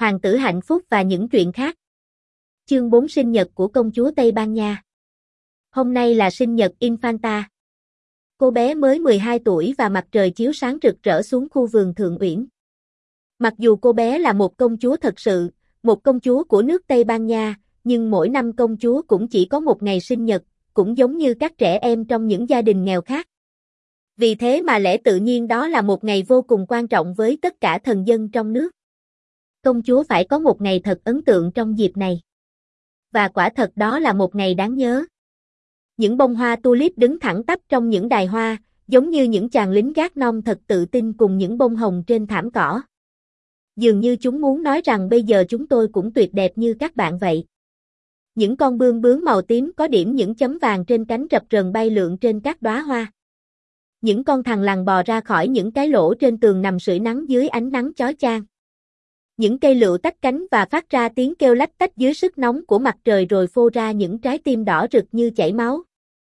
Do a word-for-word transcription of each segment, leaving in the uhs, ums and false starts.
Hoàng tử hạnh phúc và những chuyện khác. Chương bốn Sinh nhật của công chúa Tây Ban Nha. Hôm nay là sinh nhật Infanta. Cô bé mới mười hai tuổi và mặt trời chiếu sáng rực rỡ xuống khu vườn Thượng Uyển. Mặc dù cô bé là một công chúa thật sự, một công chúa của nước Tây Ban Nha, nhưng mỗi năm công chúa cũng chỉ có một ngày sinh nhật, cũng giống như các trẻ em trong những gia đình nghèo khác. Vì thế mà lẽ tự nhiên đó là một ngày vô cùng quan trọng với tất cả thần dân trong nước. Công chúa phải có một ngày thật ấn tượng trong dịp này. Và quả thật đó là một ngày đáng nhớ. Những bông hoa tulip đứng thẳng tắp trong những đài hoa, giống như những chàng lính gác non thật tự tin cùng những bông hồng trên thảm cỏ. Dường như chúng muốn nói rằng bây giờ chúng tôi cũng tuyệt đẹp như các bạn vậy. Những con bươm bướm màu tím có điểm những chấm vàng trên cánh rập rần bay lượn trên các đóa hoa. Những con thằn lằn bò ra khỏi những cái lỗ trên tường nằm sưởi nắng dưới ánh nắng chói chang. Những cây lựu tách cánh và phát ra tiếng kêu lách tách dưới sức nóng của mặt trời rồi phô ra những trái tim đỏ rực như chảy máu.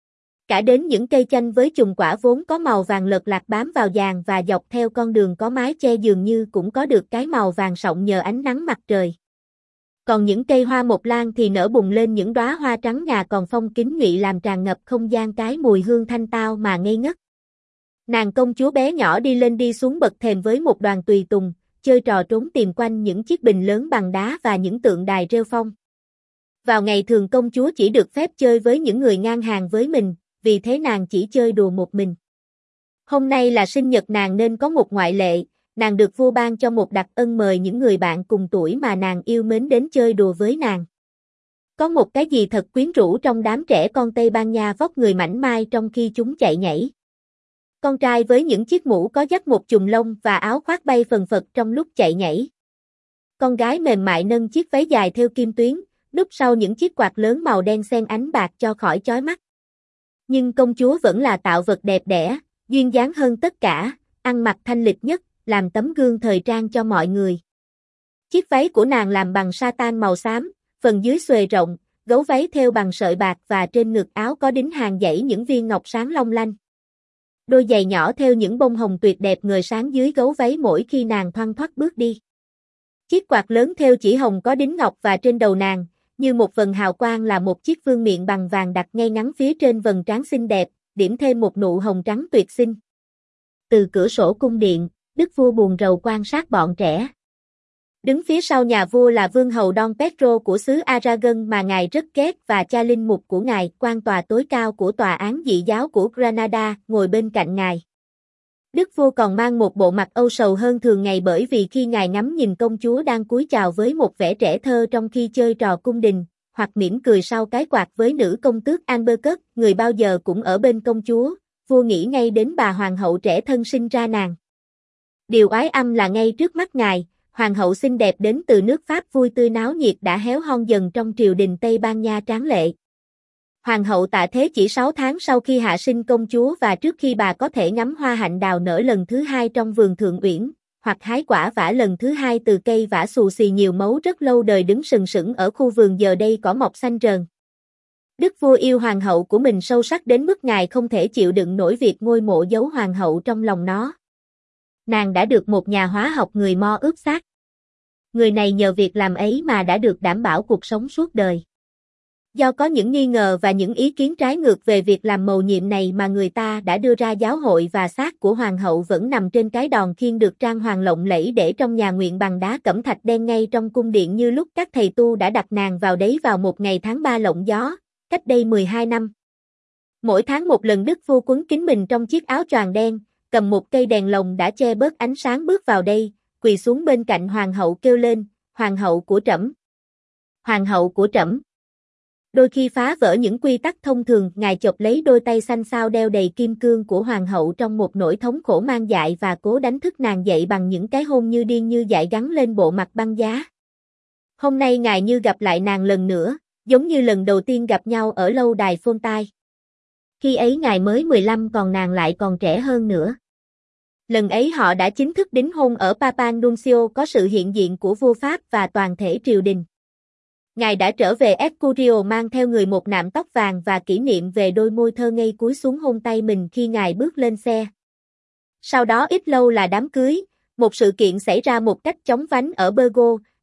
Cả đến những cây chanh với chùm quả vốn có màu vàng lợt lạc bám vào giàn và dọc theo con đường có mái che dường như cũng có được cái màu vàng sọng nhờ ánh nắng mặt trời. Còn những cây hoa mộc lan thì nở bùng lên những đóa hoa trắng ngà còn phong kín nhụy làm tràn ngập không gian cái mùi hương thanh tao mà ngây ngất. Nàng công chúa bé nhỏ đi lên đi xuống bậc thềm với một đoàn tùy tùng, chơi trò trốn tìm quanh những chiếc bình lớn bằng đá và những tượng đài rêu phong. Vào ngày thường công chúa chỉ được phép chơi với những người ngang hàng với mình, vì thế nàng chỉ chơi đùa một mình. Hôm nay là sinh nhật nàng nên có một ngoại lệ, nàng được vua ban cho một đặc ân mời những người bạn cùng tuổi mà nàng yêu mến đến chơi đùa với nàng. Có một cái gì thật quyến rũ trong đám trẻ con Tây Ban Nha vóc người mảnh mai trong khi chúng chạy nhảy. Con trai với những chiếc mũ có dắt một chùm lông và áo khoác bay phần phật trong lúc chạy nhảy. Con gái mềm mại nâng chiếc váy dài thêu kim tuyến, núp sau những chiếc quạt lớn màu đen xen ánh bạc cho khỏi chói mắt. Nhưng công chúa vẫn là tạo vật đẹp đẽ, duyên dáng hơn tất cả, ăn mặc thanh lịch nhất, làm tấm gương thời trang cho mọi người. Chiếc váy của nàng làm bằng sa tan màu xám, phần dưới xuề rộng, gấu váy thêu bằng sợi bạc và trên ngực áo có đính hàng dãy những viên ngọc sáng long lanh. Đôi giày nhỏ thêu những bông hồng tuyệt đẹp ngời sáng dưới gấu váy mỗi khi nàng thoăn thoắt bước đi. Chiếc quạt lớn thêu chỉ hồng có đính ngọc và trên đầu nàng, như một vầng hào quang là một chiếc vương miện bằng vàng đặt ngay ngắn phía trên vầng trán xinh đẹp, điểm thêm một nụ hồng trắng tuyệt xinh. Từ cửa sổ cung điện, đức vua buồn rầu quan sát bọn trẻ. Đứng phía sau nhà vua là vương hầu Don Pedro của xứ Aragon mà ngài rất ghét và cha linh mục của ngài, quan tòa tối cao của tòa án dị giáo của Granada, ngồi bên cạnh ngài. Đức vua còn mang một bộ mặt âu sầu hơn thường ngày bởi vì khi ngài ngắm nhìn công chúa đang cúi chào với một vẻ trẻ thơ trong khi chơi trò cung đình, hoặc mỉm cười sau cái quạt với nữ công tước Albuquerque, người bao giờ cũng ở bên công chúa, vua nghĩ ngay đến bà hoàng hậu trẻ thân sinh ra nàng. Điều oái âm là ngay trước mắt ngài, hoàng hậu xinh đẹp đến từ nước Pháp vui tươi náo nhiệt đã héo hon dần trong triều đình Tây Ban Nha tráng lệ. Hoàng hậu Tạ Thế chỉ sáu tháng sau khi hạ sinh công chúa và trước khi bà có thể ngắm hoa hạnh đào nở lần thứ hai trong vườn Thượng Uyển, hoặc hái quả vả lần thứ hai từ cây vả xù xì nhiều mấu rất lâu đời đứng sừng sững ở khu vườn giờ đây cỏ mọc xanh rờn. Đức vua yêu hoàng hậu của mình sâu sắc đến mức ngài không thể chịu đựng nổi việc ngôi mộ giấu hoàng hậu trong lòng nó. Nàng đã được một nhà hóa học người Mo ướp xác. Người này nhờ việc làm ấy mà đã được đảm bảo cuộc sống suốt đời. Do có những nghi ngờ và những ý kiến trái ngược về việc làm mầu nhiệm này mà người ta đã đưa ra giáo hội và xác của hoàng hậu vẫn nằm trên cái đòn khiên được trang hoàng lộng lẫy để trong nhà nguyện bằng đá cẩm thạch đen ngay trong cung điện như lúc các thầy tu đã đặt nàng vào đấy vào một ngày tháng ba lộng gió, cách đây mười hai năm. Mỗi tháng một lần đức vua quấn kín mình trong chiếc áo choàng đen, cầm một cây đèn lồng đã che bớt ánh sáng bước vào đây, quỳ xuống bên cạnh hoàng hậu kêu lên, hoàng hậu của trẫm. Hoàng hậu của trẫm. Đôi khi phá vỡ những quy tắc thông thường, ngài chộp lấy đôi tay xanh xao đeo đầy kim cương của hoàng hậu trong một nỗi thống khổ mang dại và cố đánh thức nàng dậy bằng những cái hôn như điên như dại gắn lên bộ mặt băng giá. Hôm nay ngài như gặp lại nàng lần nữa, giống như lần đầu tiên gặp nhau ở lâu đài Fontaine. Khi ấy ngài mới mười lăm còn nàng lại còn trẻ hơn nữa. Lần ấy họ đã chính thức đính hôn ở Papal Nuncio có sự hiện diện của vua Pháp và toàn thể triều đình. Ngài đã trở về Escurial mang theo người một nạm tóc vàng và kỷ niệm về đôi môi thơ ngây cúi xuống hôn tay mình khi ngài bước lên xe. Sau đó ít lâu là đám cưới, một sự kiện xảy ra một cách chóng vánh ở Burgos,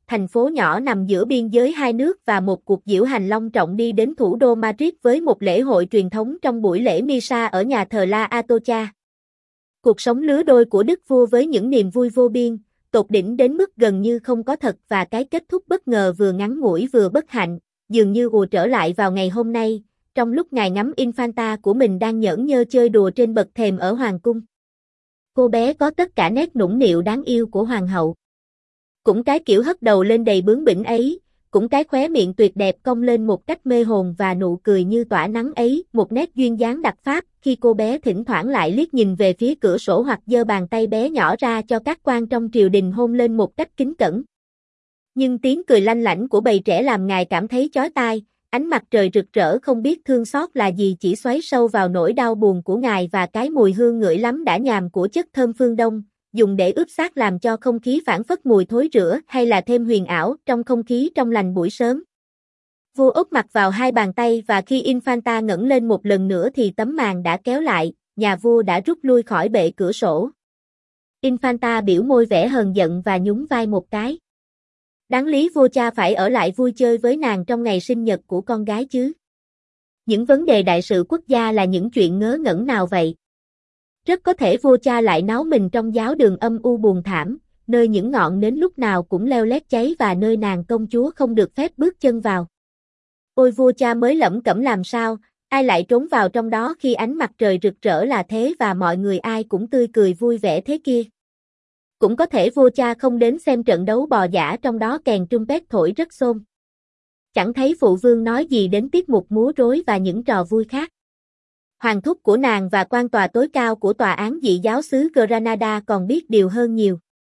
thành phố nhỏ nằm giữa biên giới hai nước và một cuộc diễu hành long trọng đi đến thủ đô Madrid với một lễ hội truyền thống trong buổi lễ Misa ở nhà thờ La Atocha. Cuộc sống lứa đôi của đức vua với những niềm vui vô biên, tột đỉnh đến mức gần như không có thật và cái kết thúc bất ngờ vừa ngắn ngủi vừa bất hạnh, dường như ùa trở lại vào ngày hôm nay, trong lúc ngài ngắm Infanta của mình đang nhởn nhơ chơi đùa trên bậc thềm ở hoàng cung. Cô bé có tất cả nét nũng nịu đáng yêu của hoàng hậu. Cũng cái kiểu hất đầu lên đầy bướng bỉnh ấy, cũng cái khóe miệng tuyệt đẹp cong lên một cách mê hồn và nụ cười như tỏa nắng ấy, một nét duyên dáng đặc pháp khi cô bé thỉnh thoảng lại liếc nhìn về phía cửa sổ hoặc giơ bàn tay bé nhỏ ra cho các quan trong triều đình hôn lên một cách kính cẩn. Nhưng tiếng cười lanh lảnh của bầy trẻ làm ngài cảm thấy chói tai, ánh mặt trời rực rỡ không biết thương xót là gì chỉ xoáy sâu vào nỗi đau buồn của ngài và cái mùi hương ngửi lắm đã nhàm của chất thơm phương Đông, dùng để ướp xác làm cho không khí phảng phất mùi thối rữa hay là thêm huyền ảo trong không khí trong lành buổi sớm. Vua úp mặt vào hai bàn tay và khi Infanta ngẩng lên một lần nữa thì tấm màn đã kéo lại, nhà vua đã rút lui khỏi bệ cửa sổ. Infanta biểu môi vẻ hờn giận và nhún vai một cái. Đáng lý vua cha phải ở lại vui chơi với nàng trong ngày sinh nhật của con gái chứ. Những vấn đề đại sự quốc gia là những chuyện ngớ ngẩn nào vậy? Rất có thể vua cha lại náo mình trong giáo đường âm u buồn thảm, nơi những ngọn nến lúc nào cũng leo lét cháy và nơi nàng công chúa không được phép bước chân vào. Ôi vua cha mới lẩm cẩm làm sao, ai lại trốn vào trong đó khi ánh mặt trời rực rỡ là thế và mọi người ai cũng tươi cười vui vẻ thế kia. Cũng có thể vua cha không đến xem trận đấu bò dã trong đó kèn trumpet thổi rất xôn. Chẳng thấy phụ vương nói gì đến tiết mục múa rối và những trò vui khác. Hoàng thúc của nàng và quan tòa tối cao của tòa án dị giáo xứ Granada còn biết điều hơn nhiều.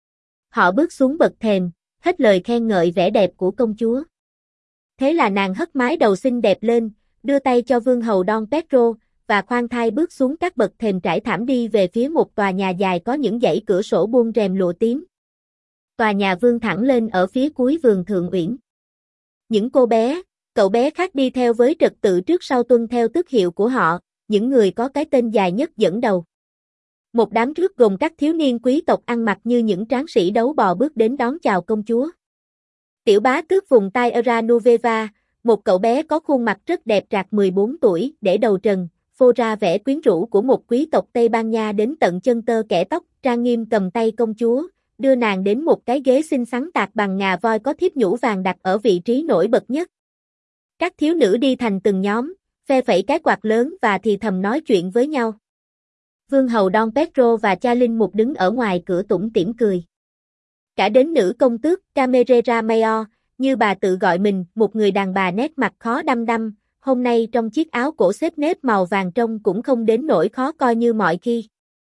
Họ bước xuống bậc thềm, hết lời khen ngợi vẻ đẹp của công chúa. Thế là nàng hất mái đầu xinh đẹp lên, đưa tay cho vương hầu Don Pedro, và khoan thai bước xuống các bậc thềm trải thảm đi về phía một tòa nhà dài có những dãy cửa sổ buông rèm lụa tím. Tòa nhà vươn thẳng lên ở phía cuối vườn Thượng Uyển. Những cô bé, cậu bé khác đi theo với trật tự trước sau tuân theo tước hiệu của họ, những người có cái tên dài nhất dẫn đầu. Một đám rước gồm các thiếu niên quý tộc ăn mặc như những tráng sĩ đấu bò bước đến đón chào công chúa. Tiểu bá tước vùng Tierra Nueva, một cậu bé có khuôn mặt rất đẹp trạc mười bốn tuổi, để đầu trần, phô ra vẻ quyến rũ của một quý tộc Tây Ban Nha đến tận chân tơ kẻ tóc, trang nghiêm cầm tay công chúa, đưa nàng đến một cái ghế xinh xắn tạc bằng ngà voi có thiếp nhũ vàng đặt ở vị trí nổi bật nhất. Các thiếu nữ đi thành từng nhóm, phe phẩy cái quạt lớn và thì thầm nói chuyện với nhau. Vương hầu Don Pedro và cha linh mục đứng ở ngoài cửa tủm tỉm cười. Cả đến nữ công tước Camerera Mayor, như bà tự gọi mình, một người đàn bà nét mặt khó đăm đăm, hôm nay trong chiếc áo cổ xếp nếp màu vàng trông cũng không đến nỗi khó coi như mọi khi.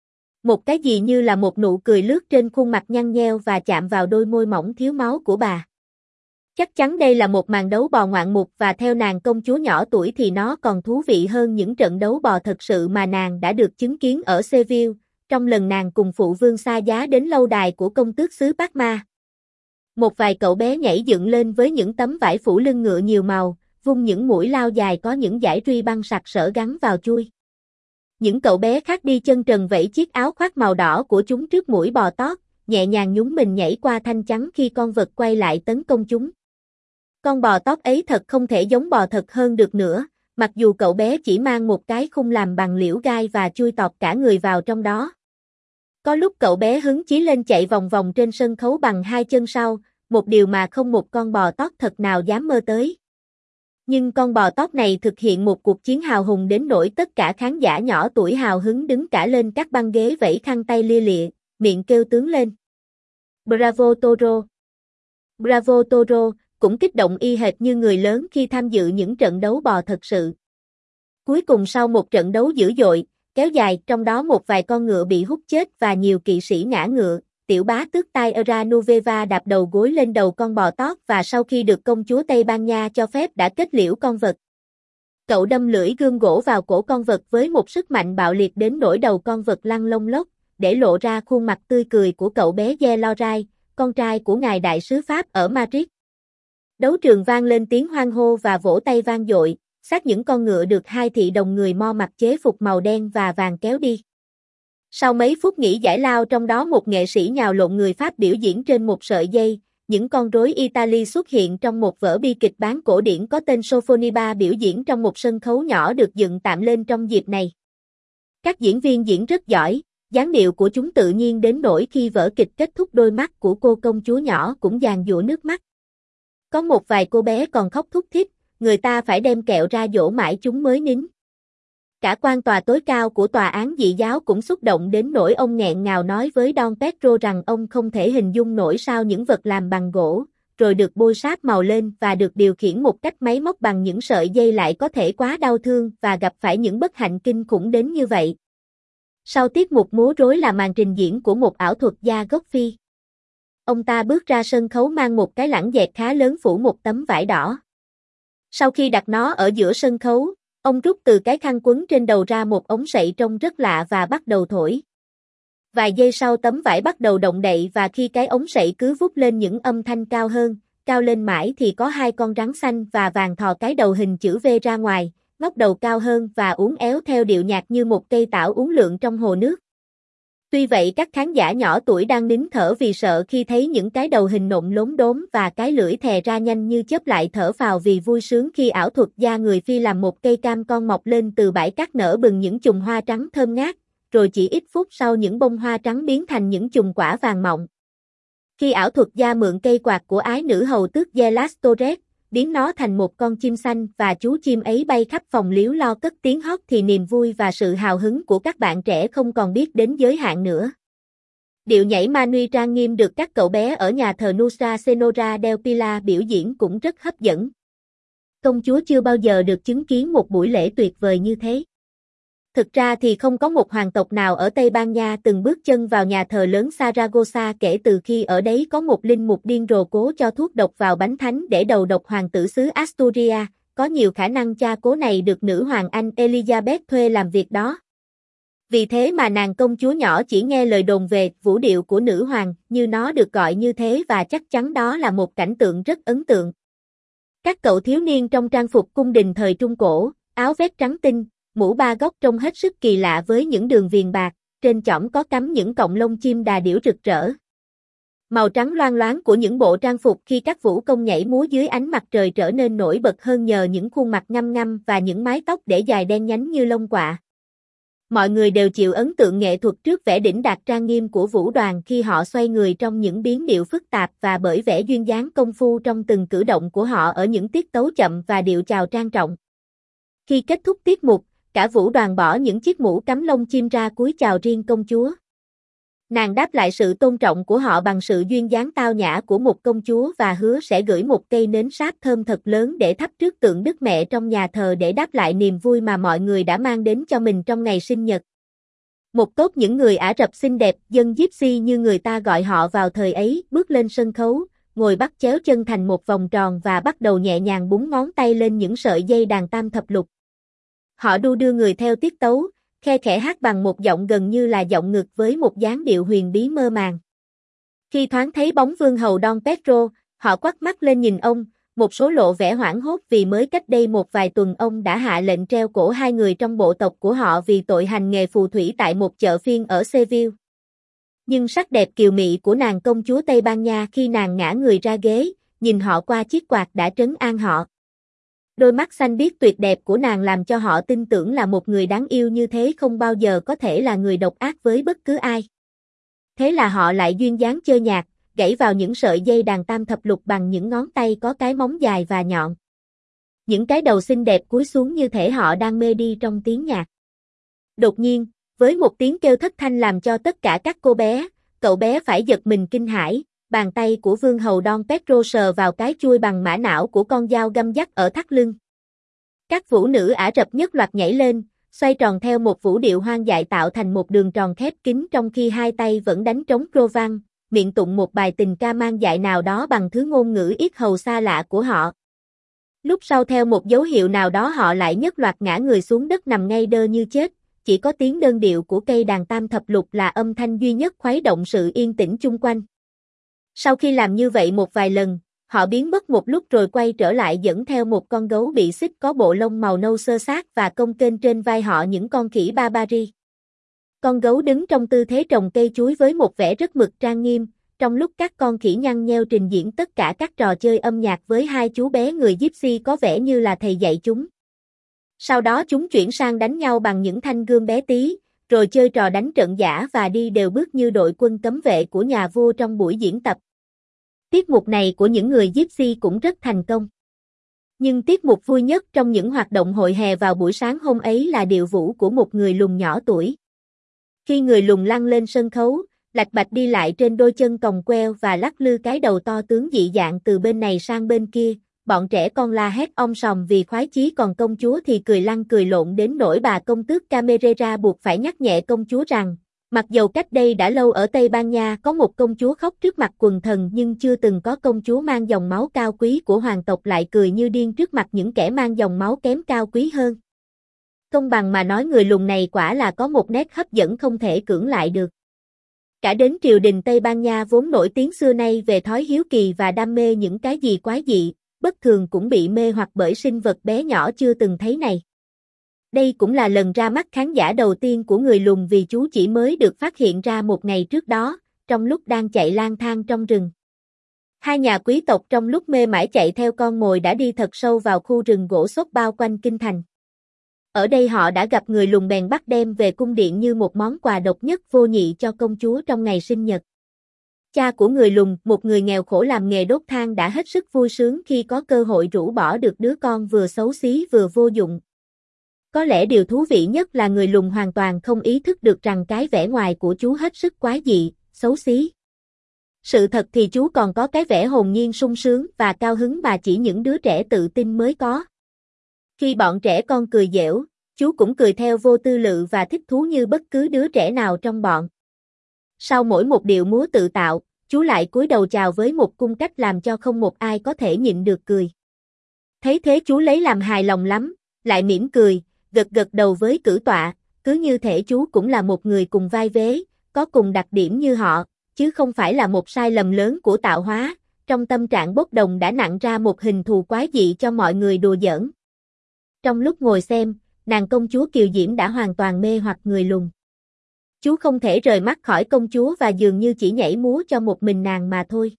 Một cái gì như là một nụ cười lướt trên khuôn mặt nhăn nheo và chạm vào đôi môi mỏng thiếu máu của bà. Chắc chắn đây là một màn đấu bò ngoạn mục và theo nàng công chúa nhỏ tuổi thì nó còn thú vị hơn những trận đấu bò thật sự mà nàng đã được chứng kiến ở Seville, trong lần nàng cùng phụ vương xa giá đến lâu đài của công tước xứ Parma. Một vài cậu bé nhảy dựng lên với những tấm vải phủ lưng ngựa nhiều màu, vung những mũi lao dài có những dải ruy băng sặc sỡ gắn vào chui. Những cậu bé khác đi chân trần vẫy chiếc áo khoác màu đỏ của chúng trước mũi bò tót, nhẹ nhàng nhún mình nhảy qua thanh chắn khi con vật quay lại tấn công chúng. Con bò tót ấy thật không thể giống bò thật hơn được nữa, mặc dù cậu bé chỉ mang một cái khung làm bằng liễu gai và chui tọt cả người vào trong đó. Có lúc cậu bé hứng chí lên chạy vòng vòng trên sân khấu bằng hai chân sau, một điều mà không một con bò tót thật nào dám mơ tới. Nhưng con bò tót này thực hiện một cuộc chiến hào hùng đến nỗi tất cả khán giả nhỏ tuổi hào hứng đứng cả lên các băng ghế vẫy khăn tay lia lịa, miệng kêu tướng lên. Bravo Toro! Bravo Toro! Cũng kích động y hệt như người lớn khi tham dự những trận đấu bò thật sự. Cuối cùng sau một trận đấu dữ dội, kéo dài, trong đó một vài con ngựa bị hút chết và nhiều kỵ sĩ ngã ngựa, tiểu bá tước Tierra Nueva đạp đầu gối lên đầu con bò tót và sau khi được công chúa Tây Ban Nha cho phép đã kết liễu con vật. Cậu đâm lưỡi gươm gỗ vào cổ con vật với một sức mạnh bạo liệt đến nỗi đầu con vật lăn lông lốc, để lộ ra khuôn mặt tươi cười của cậu bé Ye Lorai, con trai của ngài đại sứ Pháp ở Madrid. Đấu trường vang lên tiếng hoan hô và vỗ tay vang dội, xác những con ngựa được hai thị đồng người Mo mặc chế phục màu đen và vàng kéo đi. Sau mấy phút nghỉ giải lao trong đó một nghệ sĩ nhào lộn người Pháp biểu diễn trên một sợi dây, những con rối Italy xuất hiện trong một vở bi kịch bán cổ điển có tên Sophoniba biểu diễn trong một sân khấu nhỏ được dựng tạm lên trong dịp này. Các diễn viên diễn rất giỏi, dáng điệu của chúng tự nhiên đến nỗi khi vở kịch kết thúc đôi mắt của cô công chúa nhỏ cũng giàn giụa nước mắt. Có một vài cô bé còn khóc thút thít, người ta phải đem kẹo ra dỗ mãi chúng mới nín. Cả quan tòa tối cao của tòa án dị giáo cũng xúc động đến nỗi ông nghẹn ngào nói với Don Pedro rằng ông không thể hình dung nổi sao những vật làm bằng gỗ, rồi được bôi sáp màu lên và được điều khiển một cách máy móc bằng những sợi dây lại có thể quá đau thương và gặp phải những bất hạnh kinh khủng đến như vậy. Sau tiết mục múa rối là màn trình diễn của một ảo thuật gia gốc Phi. Ông ta bước ra sân khấu mang một cái lẵng dẹt khá lớn phủ một tấm vải đỏ. Sau khi đặt nó ở giữa sân khấu, ông rút từ cái khăn quấn trên đầu ra một ống sậy trông rất lạ và bắt đầu thổi. Vài giây sau tấm vải bắt đầu động đậy và khi cái ống sậy cứ vút lên những âm thanh cao hơn, cao lên mãi thì có hai con rắn xanh và vàng thò cái đầu hình chữ V ra ngoài, ngóc đầu cao hơn và uốn éo theo điệu nhạc như một cây tảo uốn lượn trong hồ nước. Tuy vậy các khán giả nhỏ tuổi đang nín thở vì sợ khi thấy những cái đầu hình nộm lốm đốm và cái lưỡi thè ra nhanh như chớp lại thở phào vì vui sướng khi ảo thuật gia người Phi làm một cây cam con mọc lên từ bãi cát nở bừng những chùm hoa trắng thơm ngát, rồi chỉ ít phút sau những bông hoa trắng biến thành những chùm quả vàng mọng. Khi ảo thuật gia mượn cây quạt của ái nữ hầu tước Gelas Torres, biến nó thành một con chim xanh và chú chim ấy bay khắp phòng líu lo cất tiếng hót thì niềm vui và sự hào hứng của các bạn trẻ không còn biết đến giới hạn nữa. Điệu nhảy Manui trang nghiêm được các cậu bé ở nhà thờ Nuestra Senora del Pilar biểu diễn cũng rất hấp dẫn. Công chúa chưa bao giờ được chứng kiến một buổi lễ tuyệt vời như thế. Thực ra thì không có một hoàng tộc nào ở Tây Ban Nha từng bước chân vào nhà thờ lớn Saragossa kể từ khi ở đấy có một linh mục điên rồ cố cho thuốc độc vào bánh thánh để đầu độc hoàng tử xứ Asturia, có nhiều khả năng cha cố này được nữ hoàng Anh Elizabeth thuê làm việc đó. Vì thế mà nàng công chúa nhỏ chỉ nghe lời đồn về vũ điệu của nữ hoàng, như nó được gọi như thế và chắc chắn đó là một cảnh tượng rất ấn tượng. Các cậu thiếu niên trong trang phục cung đình thời Trung Cổ, áo vest trắng tinh, mũ ba góc trông hết sức kỳ lạ với những đường viền bạc, trên chõm có cắm những cọng lông chim đà điểu rực rỡ. Màu trắng loang loáng của những bộ trang phục khi các vũ công nhảy múa dưới ánh mặt trời trở nên nổi bật hơn nhờ những khuôn mặt ngăm ngăm và những mái tóc để dài đen nhánh như lông quạ. Mọi người đều chịu ấn tượng nghệ thuật trước vẻ đỉnh đạt trang nghiêm của vũ đoàn khi họ xoay người trong những biến điệu phức tạp và bởi vẻ duyên dáng công phu trong từng cử động của họ ở những tiết tấu chậm và điệu chào trang trọng. Khi kết thúc tiết mục, cả vũ đoàn bỏ những chiếc mũ cắm lông chim ra cúi chào riêng công chúa. Nàng đáp lại sự tôn trọng của họ bằng sự duyên dáng tao nhã của một công chúa và hứa sẽ gửi một cây nến sáp thơm thật lớn để thắp trước tượng Đức Mẹ trong nhà thờ để đáp lại niềm vui mà mọi người đã mang đến cho mình trong ngày sinh nhật. Một tốt những người Ả Rập xinh đẹp, dân Gypsy như người ta gọi họ vào thời ấy, bước lên sân khấu, ngồi bắt chéo chân thành một vòng tròn và bắt đầu nhẹ nhàng búng ngón tay lên những sợi dây đàn tam thập lục. Họ đu đưa người theo tiết tấu, khe khẽ hát bằng một giọng gần như là giọng ngực với một dáng điệu huyền bí mơ màng. Khi thoáng thấy bóng vương hầu Don Pedro, họ quắt mắt lên nhìn ông, một số lộ vẻ hoảng hốt vì mới cách đây một vài tuần ông đã hạ lệnh treo cổ hai người trong bộ tộc của họ vì tội hành nghề phù thủy tại một chợ phiên ở Seville. Nhưng sắc đẹp kiều mị của nàng công chúa Tây Ban Nha khi nàng ngã người ra ghế, nhìn họ qua chiếc quạt đã trấn an họ. Đôi mắt xanh biếc tuyệt đẹp của nàng làm cho họ tin tưởng là một người đáng yêu như thế không bao giờ có thể là người độc ác với bất cứ ai. Thế là họ lại duyên dáng chơi nhạc, gảy vào những sợi dây đàn tam thập lục bằng những ngón tay có cái móng dài và nhọn. Những cái đầu xinh đẹp cúi xuống như thể họ đang mê đi trong tiếng nhạc. Đột nhiên, với một tiếng kêu thất thanh làm cho tất cả các cô bé, cậu bé phải giật mình kinh hãi. Bàn tay của vương hầu Don Pedro sờ vào cái chuôi bằng mã não của con dao găm dắt ở thắt lưng. Các vũ nữ Ả Rập nhất loạt nhảy lên, xoay tròn theo một vũ điệu hoang dại tạo thành một đường tròn khép kín trong khi hai tay vẫn đánh trống Provan, miệng tụng một bài tình ca mang dại nào đó bằng thứ ngôn ngữ yết hầu xa lạ của họ. Lúc sau theo một dấu hiệu nào đó họ lại nhất loạt ngã người xuống đất nằm ngay đơ như chết, chỉ có tiếng đơn điệu của cây đàn tam thập lục là âm thanh duy nhất khuấy động sự yên tĩnh chung quanh. Sau khi làm như vậy một vài lần, họ biến mất một lúc rồi quay trở lại dẫn theo một con gấu bị xích có bộ lông màu nâu xơ xác và cong kênh trên vai họ những con khỉ Barbary. Con gấu đứng trong tư thế trồng cây chuối với một vẻ rất mực trang nghiêm, trong lúc các con khỉ nhăn nheo trình diễn tất cả các trò chơi âm nhạc với hai chú bé người Gypsy có vẻ như là thầy dạy chúng. Sau đó chúng chuyển sang đánh nhau bằng những thanh gươm bé tí, rồi chơi trò đánh trận giả và đi đều bước như đội quân cấm vệ của nhà vua trong buổi diễn tập. Tiết mục này của những người Gypsy cũng rất thành công. Nhưng tiết mục vui nhất trong những hoạt động hội hè vào buổi sáng hôm ấy là điệu vũ của một người lùn nhỏ tuổi. Khi người lùn lăn lên sân khấu, lạch bạch đi lại trên đôi chân còng queo và lắc lư cái đầu to tướng dị dạng từ bên này sang bên kia, bọn trẻ con la hét om sòm vì khoái chí, còn công chúa thì cười lăn cười lộn đến nỗi bà công tước Camerera buộc phải nhắc nhẹ công chúa rằng, mặc dầu cách đây đã lâu ở Tây Ban Nha có một công chúa khóc trước mặt quần thần nhưng chưa từng có công chúa mang dòng máu cao quý của hoàng tộc lại cười như điên trước mặt những kẻ mang dòng máu kém cao quý hơn. Công bằng mà nói, người lùn này quả là có một nét hấp dẫn không thể cưỡng lại được. Cả đến triều đình Tây Ban Nha vốn nổi tiếng xưa nay về thói hiếu kỳ và đam mê những cái gì quái dị, bất thường cũng bị mê hoặc bởi sinh vật bé nhỏ chưa từng thấy này. Đây cũng là lần ra mắt khán giả đầu tiên của người lùn vì chú chỉ mới được phát hiện ra một ngày trước đó, trong lúc đang chạy lang thang trong rừng. Hai nhà quý tộc trong lúc mê mải chạy theo con mồi đã đi thật sâu vào khu rừng gỗ xốp bao quanh kinh thành. Ở đây họ đã gặp người lùn bèn bắt đem về cung điện như một món quà độc nhất vô nhị cho công chúa trong ngày sinh nhật. Cha của người lùn, một người nghèo khổ làm nghề đốt than, đã hết sức vui sướng khi có cơ hội rũ bỏ được đứa con vừa xấu xí vừa vô dụng. Có lẽ điều thú vị nhất là người lùn hoàn toàn không ý thức được rằng cái vẻ ngoài của chú hết sức quái dị, xấu xí. Sự thật thì chú còn có cái vẻ hồn nhiên sung sướng và cao hứng mà chỉ những đứa trẻ tự tin mới có. Khi bọn trẻ con cười giễu, chú cũng cười theo vô tư lự và thích thú như bất cứ đứa trẻ nào trong bọn. Sau mỗi một điệu múa tự tạo, chú lại cúi đầu chào với một cung cách làm cho không một ai có thể nhịn được cười. Thấy thế chú lấy làm hài lòng lắm, lại mỉm cười, gật gật đầu với cử tọa, cứ như thể chú cũng là một người cùng vai vế, có cùng đặc điểm như họ, chứ không phải là một sai lầm lớn của tạo hóa. Trong tâm trạng bốc đồng đã nặn ra một hình thù quái dị cho mọi người đùa giỡn. Trong lúc ngồi xem, nàng công chúa kiều diễm đã hoàn toàn mê hoặc người lùn. Chú không thể rời mắt khỏi công chúa và dường như chỉ nhảy múa cho một mình nàng mà thôi.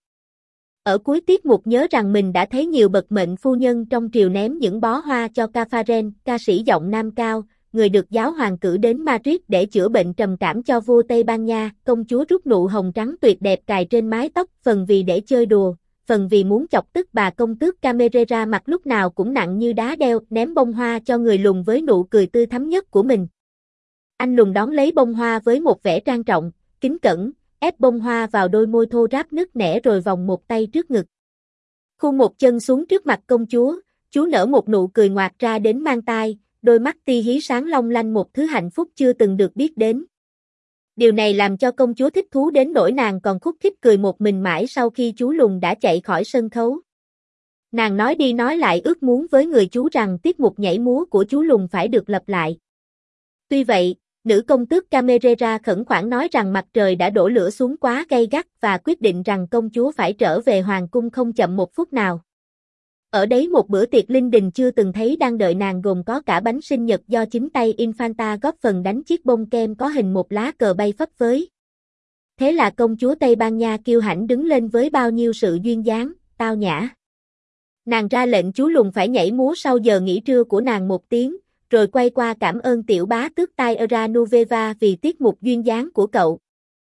Ở cuối tiết mục nhớ rằng mình đã thấy nhiều bậc mệnh phu nhân trong triều ném những bó hoa cho Caffarel, ca sĩ giọng nam cao, người được giáo hoàng cử đến Madrid để chữa bệnh trầm cảm cho vua Tây Ban Nha. Công chúa rút nụ hồng trắng tuyệt đẹp cài trên mái tóc, phần vì để chơi đùa, phần vì muốn chọc tức bà công tước Camerera mặt lúc nào cũng nặng như đá đeo, ném bông hoa cho người lùn với nụ cười tươi thắm nhất của mình. Anh lùn đón lấy bông hoa với một vẻ trang trọng, kính cẩn, ép bông hoa vào đôi môi thô ráp nứt nẻ rồi vòng một tay trước ngực. Khu một chân xuống trước mặt công chúa, chú nở một nụ cười ngoạc ra đến mang tai, đôi mắt ti hí sáng long lanh một thứ hạnh phúc chưa từng được biết đến. Điều này làm cho công chúa thích thú đến nỗi nàng còn khúc khích cười một mình mãi sau khi chú lùn đã chạy khỏi sân khấu. Nàng nói đi nói lại ước muốn với người chú rằng tiết mục nhảy múa của chú lùn phải được lặp lại. Tuy vậy, nữ công tước Camerera khẩn khoản nói rằng mặt trời đã đổ lửa xuống quá gay gắt và quyết định rằng công chúa phải trở về hoàng cung không chậm một phút nào. Ở đấy một bữa tiệc linh đình chưa từng thấy đang đợi nàng, gồm có cả bánh sinh nhật do chính tay Infanta góp phần đánh chiếc bông kem có hình một lá cờ bay phấp phới. Thế là công chúa Tây Ban Nha kiêu hãnh đứng lên với bao nhiêu sự duyên dáng, tao nhã. Nàng ra lệnh chú lùn phải nhảy múa sau giờ nghỉ trưa của nàng một tiếng, rồi quay qua cảm ơn tiểu bá tước Tierra Nueva vì tiết mục duyên dáng của cậu.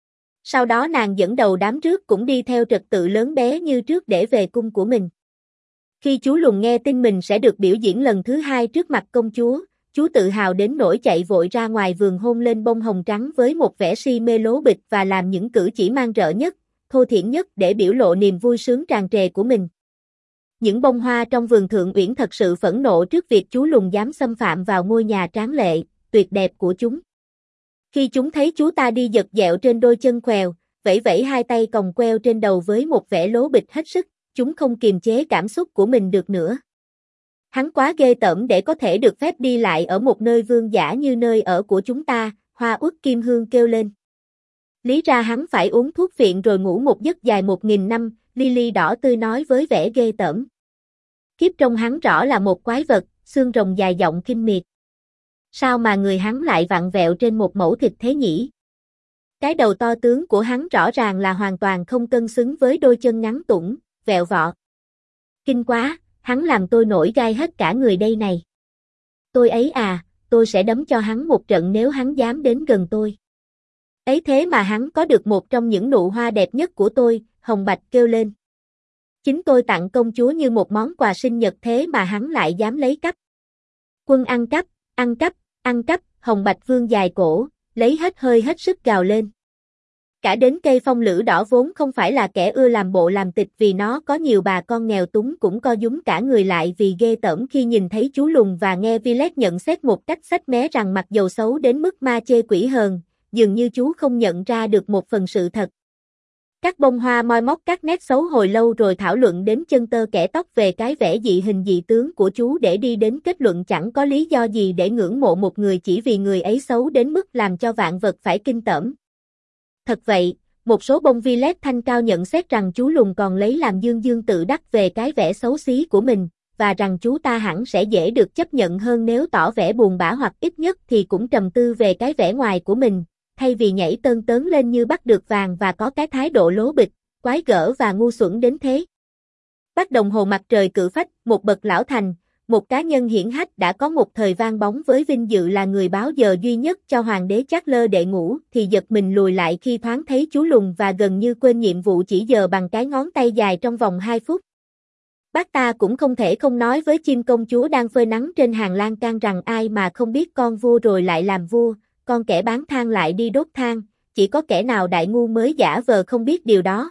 Sau đó nàng dẫn đầu đám trước cũng đi theo trật tự lớn bé như trước để về cung của mình. Khi chú lùn nghe tin mình sẽ được biểu diễn lần thứ hai trước mặt công chúa, chú tự hào đến nỗi chạy vội ra ngoài vườn hôn lên bông hồng trắng với một vẻ si mê lố bịch và làm những cử chỉ mang rợ nhất, thô thiển nhất để biểu lộ niềm vui sướng tràn trề của mình. Những bông hoa trong vườn Thượng Uyển thật sự phẫn nộ trước việc chú lùn dám xâm phạm vào ngôi nhà tráng lệ, tuyệt đẹp của chúng. Khi chúng thấy chú ta đi giật dẹo trên đôi chân khèo, vẫy vẫy hai tay còng queo trên đầu với một vẻ lố bịch hết sức, chúng không kiềm chế cảm xúc của mình được nữa. Hắn quá ghê tởm để có thể được phép đi lại ở một nơi vương giả như nơi ở của chúng ta, Hoa Uất Kim Hương kêu lên. Lý ra hắn phải uống thuốc phiện rồi ngủ một giấc dài một nghìn năm, Lily đỏ tươi nói với vẻ ghê tởm. Kiếp trong hắn rõ là một quái vật, xương rồng dài giọng khinh miệt. Sao mà người hắn lại vặn vẹo trên một mẩu thịt thế nhỉ? Cái đầu to tướng của hắn rõ ràng là hoàn toàn không cân xứng với đôi chân ngắn tủng, vẹo vọ. Kinh quá, hắn làm tôi nổi gai hết cả người đây này. Tôi ấy à, tôi sẽ đấm cho hắn một trận nếu hắn dám đến gần tôi. Ấy thế mà hắn có được một trong những nụ hoa đẹp nhất của tôi, Hồng Bạch kêu lên. Chính tôi tặng công chúa như một món quà sinh nhật thế mà hắn lại dám lấy cắp. Quân ăn cắp, ăn cắp, ăn cắp, Hồng Bạch vương dài cổ, lấy hết hơi hết sức gào lên. Cả đến cây phong lữ đỏ vốn không phải là kẻ ưa làm bộ làm tịch vì nó có nhiều bà con nghèo túng cũng co dúm cả người lại vì ghê tởm khi nhìn thấy chú Lùn và nghe Villette nhận xét một cách xách mé rằng mặc dầu xấu đến mức ma chê quỷ hờn, dường như chú không nhận ra được một phần sự thật. Các bông hoa moi móc các nét xấu hồi lâu rồi thảo luận đến chân tơ kẻ tóc về cái vẻ dị hình dị tướng của chú để đi đến kết luận chẳng có lý do gì để ngưỡng mộ một người chỉ vì người ấy xấu đến mức làm cho vạn vật phải kinh tởm. Thật vậy, một số bông Villette thanh cao nhận xét rằng chú Lùn còn lấy làm dương dương tự đắc về cái vẻ xấu xí của mình, và rằng chú ta hẳn sẽ dễ được chấp nhận hơn nếu tỏ vẻ buồn bã hoặc ít nhất thì cũng trầm tư về cái vẻ ngoài của mình, thay vì nhảy tơn tớn lên như bắt được vàng và có cái thái độ lố bịch, quái gở và ngu xuẩn đến thế. Bác đồng hồ mặt trời cự phách, một bậc lão thành, một cá nhân hiển hách đã có một thời vang bóng với vinh dự là người báo giờ duy nhất cho hoàng đế Charles đệ ngũ thì giật mình lùi lại khi thoáng thấy chú Lùn và gần như quên nhiệm vụ chỉ giờ bằng cái ngón tay dài trong vòng hai phút. Bác ta cũng không thể không nói với chim công chúa đang phơi nắng trên hàng lan can rằng ai mà không biết con vua rồi lại làm vua, con kẻ bán than lại đi đốt than, chỉ có kẻ nào đại ngu mới giả vờ không biết điều đó.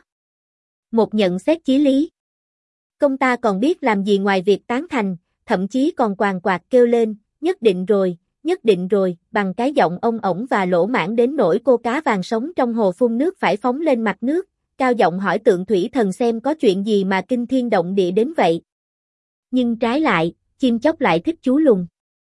Một nhận xét chí lý. Công ta còn biết làm gì ngoài việc tán thành, thậm chí còn quàng quạt kêu lên, nhất định rồi, nhất định rồi, bằng cái giọng ông ổng và lỗ mãng đến nỗi cô cá vàng sống trong hồ phun nước phải phóng lên mặt nước, cao giọng hỏi tượng thủy thần xem có chuyện gì mà kinh thiên động địa đến vậy. Nhưng trái lại, chim chóc lại thích chú Lùn.